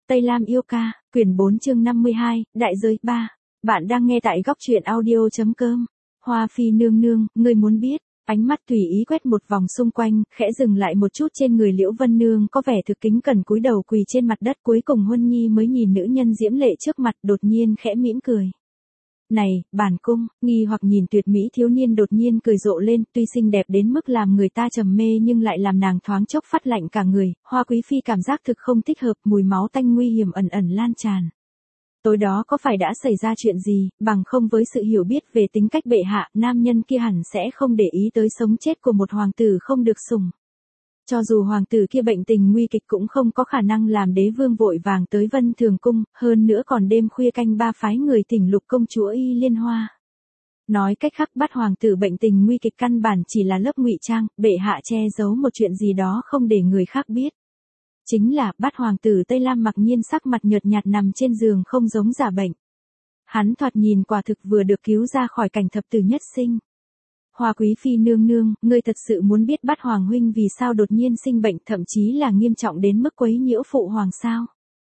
Tây Lam yêu ca, quyển 4 chương 52, đại giới 3. Bạn đang nghe tại góc truyện audio.com. Hoa phi nương nương, ngươi muốn biết. Ánh mắt tùy ý quét một vòng xung quanh, khẽ dừng lại một chút trên người Liễu Vân Nương có vẻ thực kính cẩn cúi đầu quỳ trên mặt đất. Cuối cùng Huân Nhi mới nhìn nữ nhân diễm lệ trước mặt, đột nhiên khẽ mỉm cười. Này, bản cung, nghi hoặc nhìn tuyệt mỹ thiếu niên đột nhiên cười rộ lên, tuy xinh đẹp đến mức làm người ta trầm mê nhưng lại làm nàng thoáng chốc phát lạnh cả người. Hoa quý phi cảm giác thực không thích hợp, mùi máu tanh nguy hiểm ẩn ẩn lan tràn. Tối đó có phải đã xảy ra chuyện gì, bằng không với sự hiểu biết về tính cách bệ hạ, nam nhân kia hẳn sẽ không để ý tới sống chết của một hoàng tử không được sủng. Cho dù hoàng tử kia bệnh tình nguy kịch cũng không có khả năng làm đế vương vội vàng tới Vân Thường Cung, hơn nữa còn đêm khuya canh ba phái người thỉnh Lục công chúa Y Liên Hoa. Nói cách khác, bắt hoàng tử bệnh tình nguy kịch căn bản chỉ là lớp ngụy trang, bệ hạ che giấu một chuyện gì đó không để người khác biết. Chính là bắt hoàng tử Tây Lam mặc nhiên sắc mặt nhợt nhạt nằm trên giường không giống giả bệnh. Hắn thoạt nhìn quả thực vừa được cứu ra khỏi cảnh thập tử nhất sinh. Hoa quý phi nương nương, ngươi thật sự muốn biết Bát Hoàng huynh vì sao đột nhiên sinh bệnh, thậm chí là nghiêm trọng đến mức quấy nhiễu phụ hoàng sao?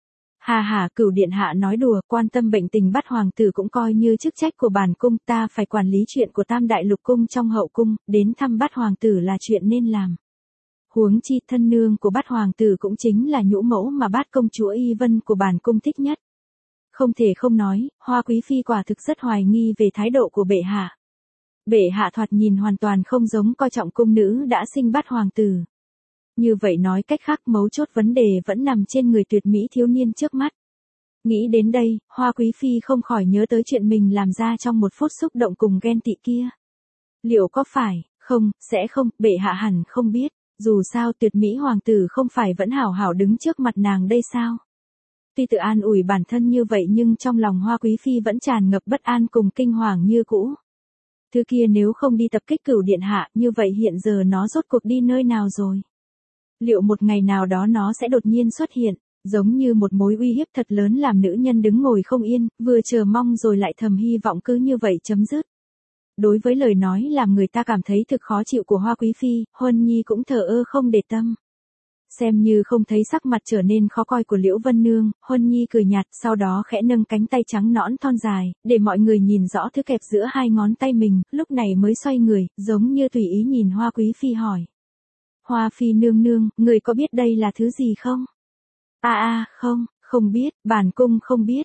Hà hà, Cửu điện hạ nói đùa, quan tâm bệnh tình Bát Hoàng tử cũng coi như chức trách của bản cung, ta phải quản lý chuyện của Tam đại lục cung trong hậu cung, đến thăm Bát Hoàng tử là chuyện nên làm. Huống chi thân nương của Bát Hoàng tử cũng chính là nhũ mẫu mà Bát công chúa Y Vân của bản cung thích nhất. Không thể không nói, Hoa quý phi quả thực rất hoài nghi về thái độ của bệ hạ. Bệ hạ thoạt nhìn hoàn toàn không giống coi trọng cung nữ đã sinh Bát Hoàng tử. Như vậy nói cách khác, mấu chốt vấn đề vẫn nằm trên người tuyệt mỹ thiếu niên trước mắt. Nghĩ đến đây, Hoa quý phi không khỏi nhớ tới chuyện mình làm ra trong một phút xúc động cùng ghen tị kia. Liệu có phải, không, sẽ không, bệ hạ hẳn không biết, dù sao tuyệt mỹ hoàng tử không phải vẫn hảo hảo đứng trước mặt nàng đây sao? Tuy tự an ủi bản thân như vậy nhưng trong lòng Hoa quý phi vẫn tràn ngập bất an cùng kinh hoàng như cũ. Thứ kia nếu không đi tập kích Cửu điện hạ, như vậy hiện giờ nó rốt cuộc đi nơi nào rồi? Liệu một ngày nào đó nó sẽ đột nhiên xuất hiện, giống như một mối uy hiếp thật lớn làm nữ nhân đứng ngồi không yên, vừa chờ mong rồi lại thầm hy vọng cứ như vậy chấm dứt. Đối với lời nói làm người ta cảm thấy thực khó chịu của Hoa quý phi, Huân Nhi cũng thờ ơ không để tâm. Xem như không thấy sắc mặt trở nên khó coi của Liễu Vân Nương, Huân Nhi cười nhạt, sau đó khẽ nâng cánh tay trắng nõn thon dài, để mọi người nhìn rõ thứ kẹp giữa hai ngón tay mình, lúc này mới xoay người, giống như tùy ý nhìn Hoa quý phi hỏi. Hoa phi nương nương, người có biết đây là thứ gì không? Không biết, bản cung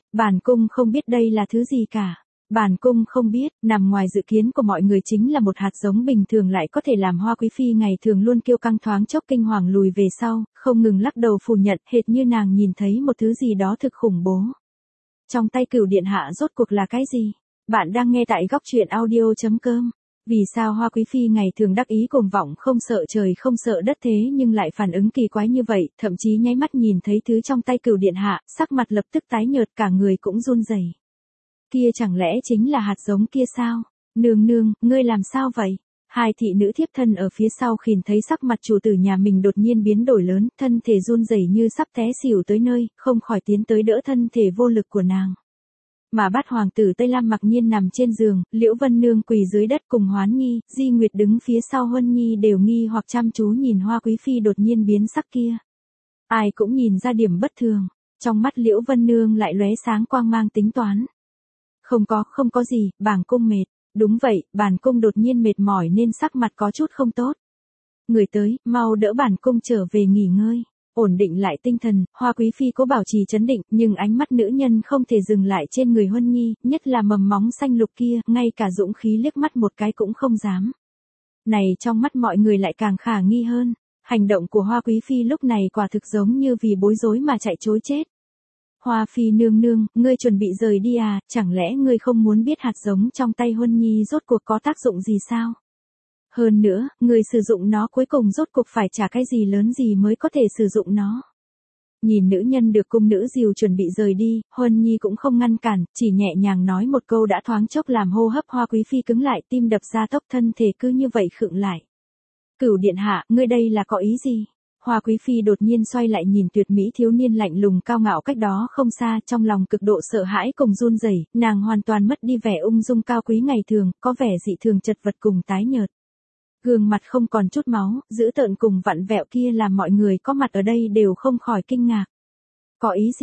không biết đây là thứ gì cả. Bản cung không biết, nằm ngoài dự kiến của mọi người chính là một hạt giống bình thường lại có thể làm Hoa quý phi ngày thường luôn kiêu căng thoáng chốc kinh hoàng lùi về sau, không ngừng lắc đầu phủ nhận, hệt như nàng nhìn thấy một thứ gì đó thực khủng bố. Trong tay Cửu điện hạ rốt cuộc là cái gì? Bạn đang nghe tại góc truyện audio.com. Vì sao Hoa quý phi ngày thường đắc ý cuồng vọng không sợ trời không sợ đất thế nhưng lại phản ứng kỳ quái như vậy, thậm chí nháy mắt nhìn thấy thứ trong tay Cửu điện hạ, sắc mặt lập tức tái nhợt, cả người cũng run rẩy. Kia chẳng lẽ chính là hạt giống kia sao? Nương nương, ngươi làm sao vậy? Hai thị nữ thiếp thân ở phía sau khìn thấy sắc mặt chủ tử nhà mình đột nhiên biến đổi lớn, thân thể run rẩy như sắp té xỉu tới nơi, không khỏi tiến tới đỡ thân thể vô lực của nàng. Mà Bát Hoàng tử Tây Lam mặc nhiên nằm trên giường, Liễu Vân Nương quỳ dưới đất cùng Hoán Nhi, Di Nguyệt đứng phía sau Huân Nhi đều nghi hoặc chăm chú nhìn Hoa quý phi đột nhiên biến sắc kia. Ai cũng nhìn ra điểm bất thường, trong mắt Liễu Vân Nương lại lóe sáng quang mang tính toán. Không có gì, bản cung mệt. Đúng vậy, bản cung đột nhiên mệt mỏi nên sắc mặt có chút không tốt. Người tới, mau đỡ bản cung trở về nghỉ ngơi. Ổn định lại tinh thần, Hoa quý phi cố bảo trì trấn định, nhưng ánh mắt nữ nhân không thể dừng lại trên người Huân Nhi, nhất là mầm móng xanh lục kia, ngay cả dũng khí liếc mắt một cái cũng không dám. Này trong mắt mọi người lại càng khả nghi hơn, hành động của Hoa quý phi lúc này quả thực giống như vì bối rối mà chạy trối chết. Hoa phi nương nương, ngươi chuẩn bị rời đi à, chẳng lẽ ngươi không muốn biết hạt giống trong tay Huân Nhi rốt cuộc có tác dụng gì sao? Hơn nữa, người sử dụng nó cuối cùng rốt cuộc phải trả cái gì lớn gì mới có thể sử dụng nó. Nhìn nữ nhân được cung nữ dìu chuẩn bị rời đi, Huân Nhi cũng không ngăn cản, chỉ nhẹ nhàng nói một câu đã thoáng chốc làm hô hấp Hoa quý phi cứng lại, tim đập ra tốc, thân thể cứ như vậy khựng lại. Cửu điện hạ, ngươi đây là có ý gì? Hoa quý phi đột nhiên xoay lại nhìn tuyệt mỹ thiếu niên lạnh lùng cao ngạo cách đó không xa, trong lòng cực độ sợ hãi cùng run rẩy, nàng hoàn toàn mất đi vẻ ung dung cao quý ngày thường, có vẻ dị thường chật vật cùng tái nhợt. Gương mặt không còn chút máu, dữ tợn cùng vặn vẹo kia làm mọi người có mặt ở đây đều không khỏi kinh ngạc. Có ý gì?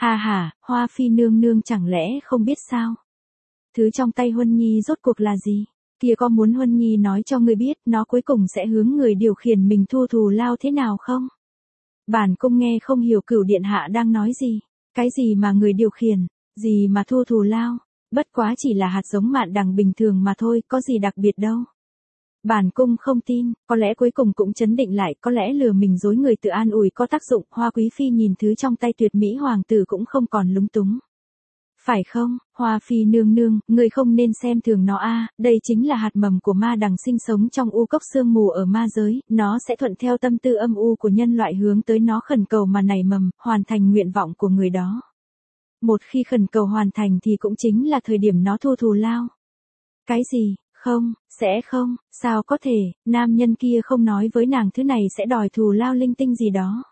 Ha ha, Hoa Phi nương nương chẳng lẽ không biết sao? Thứ trong tay Huân Nhi rốt cuộc là gì? Kia có muốn Huân Nhi nói cho ngươi biết nó cuối cùng sẽ hướng người điều khiển mình thu thù lao thế nào không? Bản cung nghe không hiểu Cửu điện hạ đang nói gì. Cái gì mà người điều khiển, gì mà thu thù lao, bất quá chỉ là hạt giống mạn đằng bình thường mà thôi, có gì đặc biệt đâu. Bản cung không tin, có lẽ cuối cùng cũng chấn định lại, có lẽ lừa mình dối người tự an ủi có tác dụng. Hoa Quý Phi nhìn thứ trong tay tuyệt mỹ hoàng tử cũng không còn lúng túng. Phải không, Hoa Phi nương nương, người không nên xem thường nó a, đây chính là hạt mầm của ma đằng sinh sống trong u cốc sương mù ở ma giới, nó sẽ thuận theo tâm tư âm u của nhân loại hướng tới nó khẩn cầu mà nảy mầm, hoàn thành nguyện vọng của người đó. Một khi khẩn cầu hoàn thành thì cũng chính là thời điểm nó thu thù lao. Cái gì, không, sẽ không, sao có thể, nam nhân kia không nói với nàng thứ này sẽ đòi thù lao linh tinh gì đó.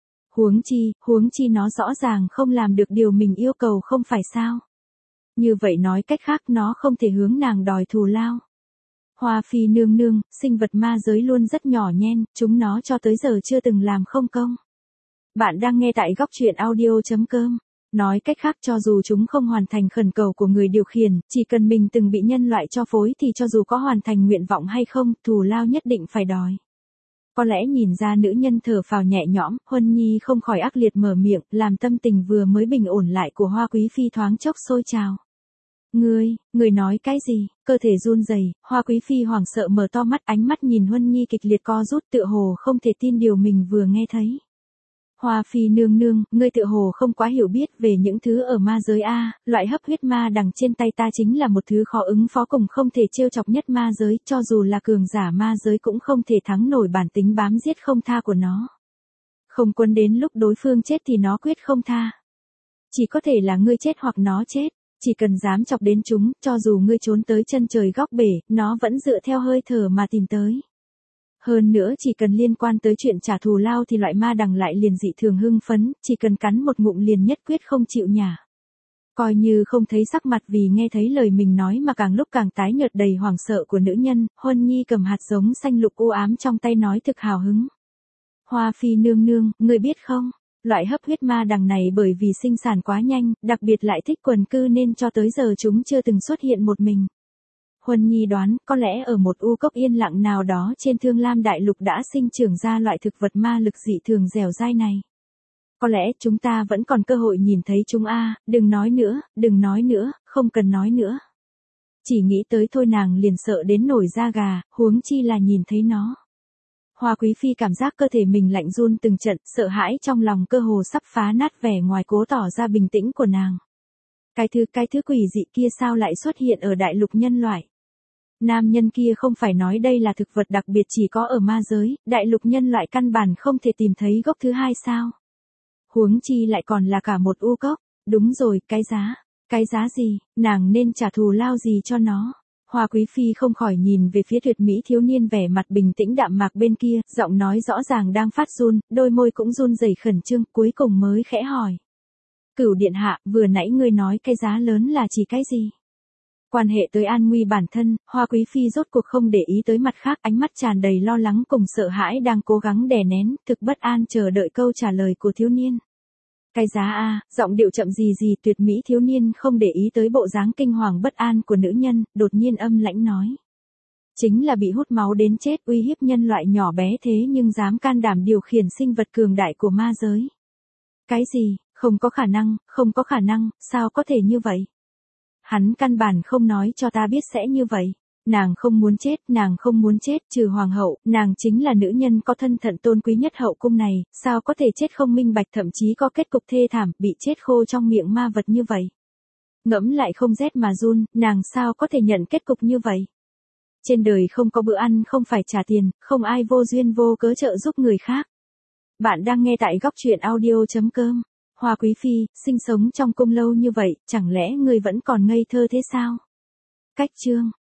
Huống chi nó rõ ràng không làm được điều mình yêu cầu không phải sao. Như vậy nói cách khác nó không thể hướng nàng đòi thù lao. Hoa Phi nương nương, sinh vật ma giới luôn rất nhỏ nhen, chúng nó cho tới giờ chưa từng làm không công. Bạn đang nghe tại góc truyện audio.com. Nói cách khác cho dù chúng không hoàn thành khẩn cầu của người điều khiển, chỉ cần mình từng bị nhân loại cho phối thì cho dù có hoàn thành nguyện vọng hay không, thù lao nhất định phải đòi. Có lẽ nhìn ra nữ nhân thở phào nhẹ nhõm, Huân Nhi không khỏi ác liệt mở miệng, làm tâm tình vừa mới bình ổn lại của Hoa Quý Phi thoáng chốc sôi trào. Người nói cái gì? Cơ thể run rẩy, Hoa Quý Phi hoảng sợ mở to mắt, ánh mắt nhìn Huân Nhi kịch liệt co rút, tựa hồ không thể tin điều mình vừa nghe thấy. Hoa Phi nương nương, ngươi tựa hồ không quá hiểu biết về những thứ ở ma giới a, loại hấp huyết ma đằng trên tay ta chính là một thứ khó ứng phó cùng không thể trêu chọc nhất ma giới, cho dù là cường giả ma giới cũng không thể thắng nổi bản tính bám giết không tha của nó. Không quân đến lúc đối phương chết thì nó quyết không tha. Chỉ có thể là ngươi chết hoặc nó chết, chỉ cần dám chọc đến chúng, cho dù ngươi trốn tới chân trời góc bể, nó vẫn dựa theo hơi thở mà tìm tới. Hơn nữa chỉ cần liên quan tới chuyện trả thù lao thì loại ma đằng lại liền dị thường hưng phấn, chỉ cần cắn một ngụm liền nhất quyết không chịu nhả. Coi như không thấy sắc mặt vì nghe thấy lời mình nói mà càng lúc càng tái nhợt đầy hoảng sợ của nữ nhân, Huân Nhi cầm hạt giống xanh lục u ám trong tay nói thực hào hứng. Hoa Phi nương nương, người biết không, loại hấp huyết ma đằng này bởi vì sinh sản quá nhanh, đặc biệt lại thích quần cư nên cho tới giờ chúng chưa từng xuất hiện một mình. Huân Nhi đoán, có lẽ ở một u cốc yên lặng nào đó trên Thương Lam Đại Lục đã sinh trưởng ra loại thực vật ma lực dị thường dẻo dai này. Có lẽ chúng ta vẫn còn cơ hội nhìn thấy chúng a, đừng nói nữa, không cần nói nữa. Chỉ nghĩ tới thôi nàng liền sợ đến nổi da gà, huống chi là nhìn thấy nó. Hoa Quý Phi cảm giác cơ thể mình lạnh run từng trận, sợ hãi trong lòng cơ hồ sắp phá nát vẻ ngoài cố tỏ ra bình tĩnh của nàng. Cái thứ quỷ dị kia sao lại xuất hiện ở đại lục nhân loại? Nam nhân kia không phải nói đây là thực vật đặc biệt chỉ có ở ma giới, đại lục nhân loại căn bản không thể tìm thấy gốc thứ hai sao? Huống chi lại còn là cả một u cốc. Đúng rồi, cái giá gì, nàng nên trả thù lao gì cho nó? Hoa Quý Phi không khỏi nhìn về phía tuyệt mỹ thiếu niên vẻ mặt bình tĩnh đạm mạc bên kia, giọng nói rõ ràng đang phát run, đôi môi cũng run rẩy khẩn trương, cuối cùng mới khẽ hỏi. Cửu điện hạ, vừa nãy ngươi nói cái giá lớn là chỉ cái gì? Quan hệ tới an nguy bản thân, Hoa Quý Phi rốt cuộc không để ý tới mặt khác, ánh mắt tràn đầy lo lắng cùng sợ hãi đang cố gắng đè nén, thực bất an chờ đợi câu trả lời của thiếu niên. Cái giá a, giọng điệu chậm gì tuyệt mỹ thiếu niên không để ý tới bộ dáng kinh hoàng bất an của nữ nhân, đột nhiên âm lãnh nói. Chính là bị hút máu đến chết, uy hiếp nhân loại nhỏ bé thế nhưng dám can đảm điều khiển sinh vật cường đại của ma giới. Cái gì, không có khả năng, sao có thể như vậy? Hắn căn bản không nói cho ta biết sẽ như vậy. Nàng không muốn chết, trừ hoàng hậu, nàng chính là nữ nhân có thân phận tôn quý nhất hậu cung này, sao có thể chết không minh bạch thậm chí có kết cục thê thảm, bị chết khô trong miệng ma vật như vậy. Ngẫm lại không rét mà run, nàng sao có thể nhận kết cục như vậy. Trên đời không có bữa ăn không phải trả tiền, không ai vô duyên vô cớ trợ giúp người khác. Bạn đang nghe tại góc truyện audio.com. Hoa Quý Phi, sinh sống trong cung lâu như vậy, chẳng lẽ ngươi vẫn còn ngây thơ thế sao? Cách chương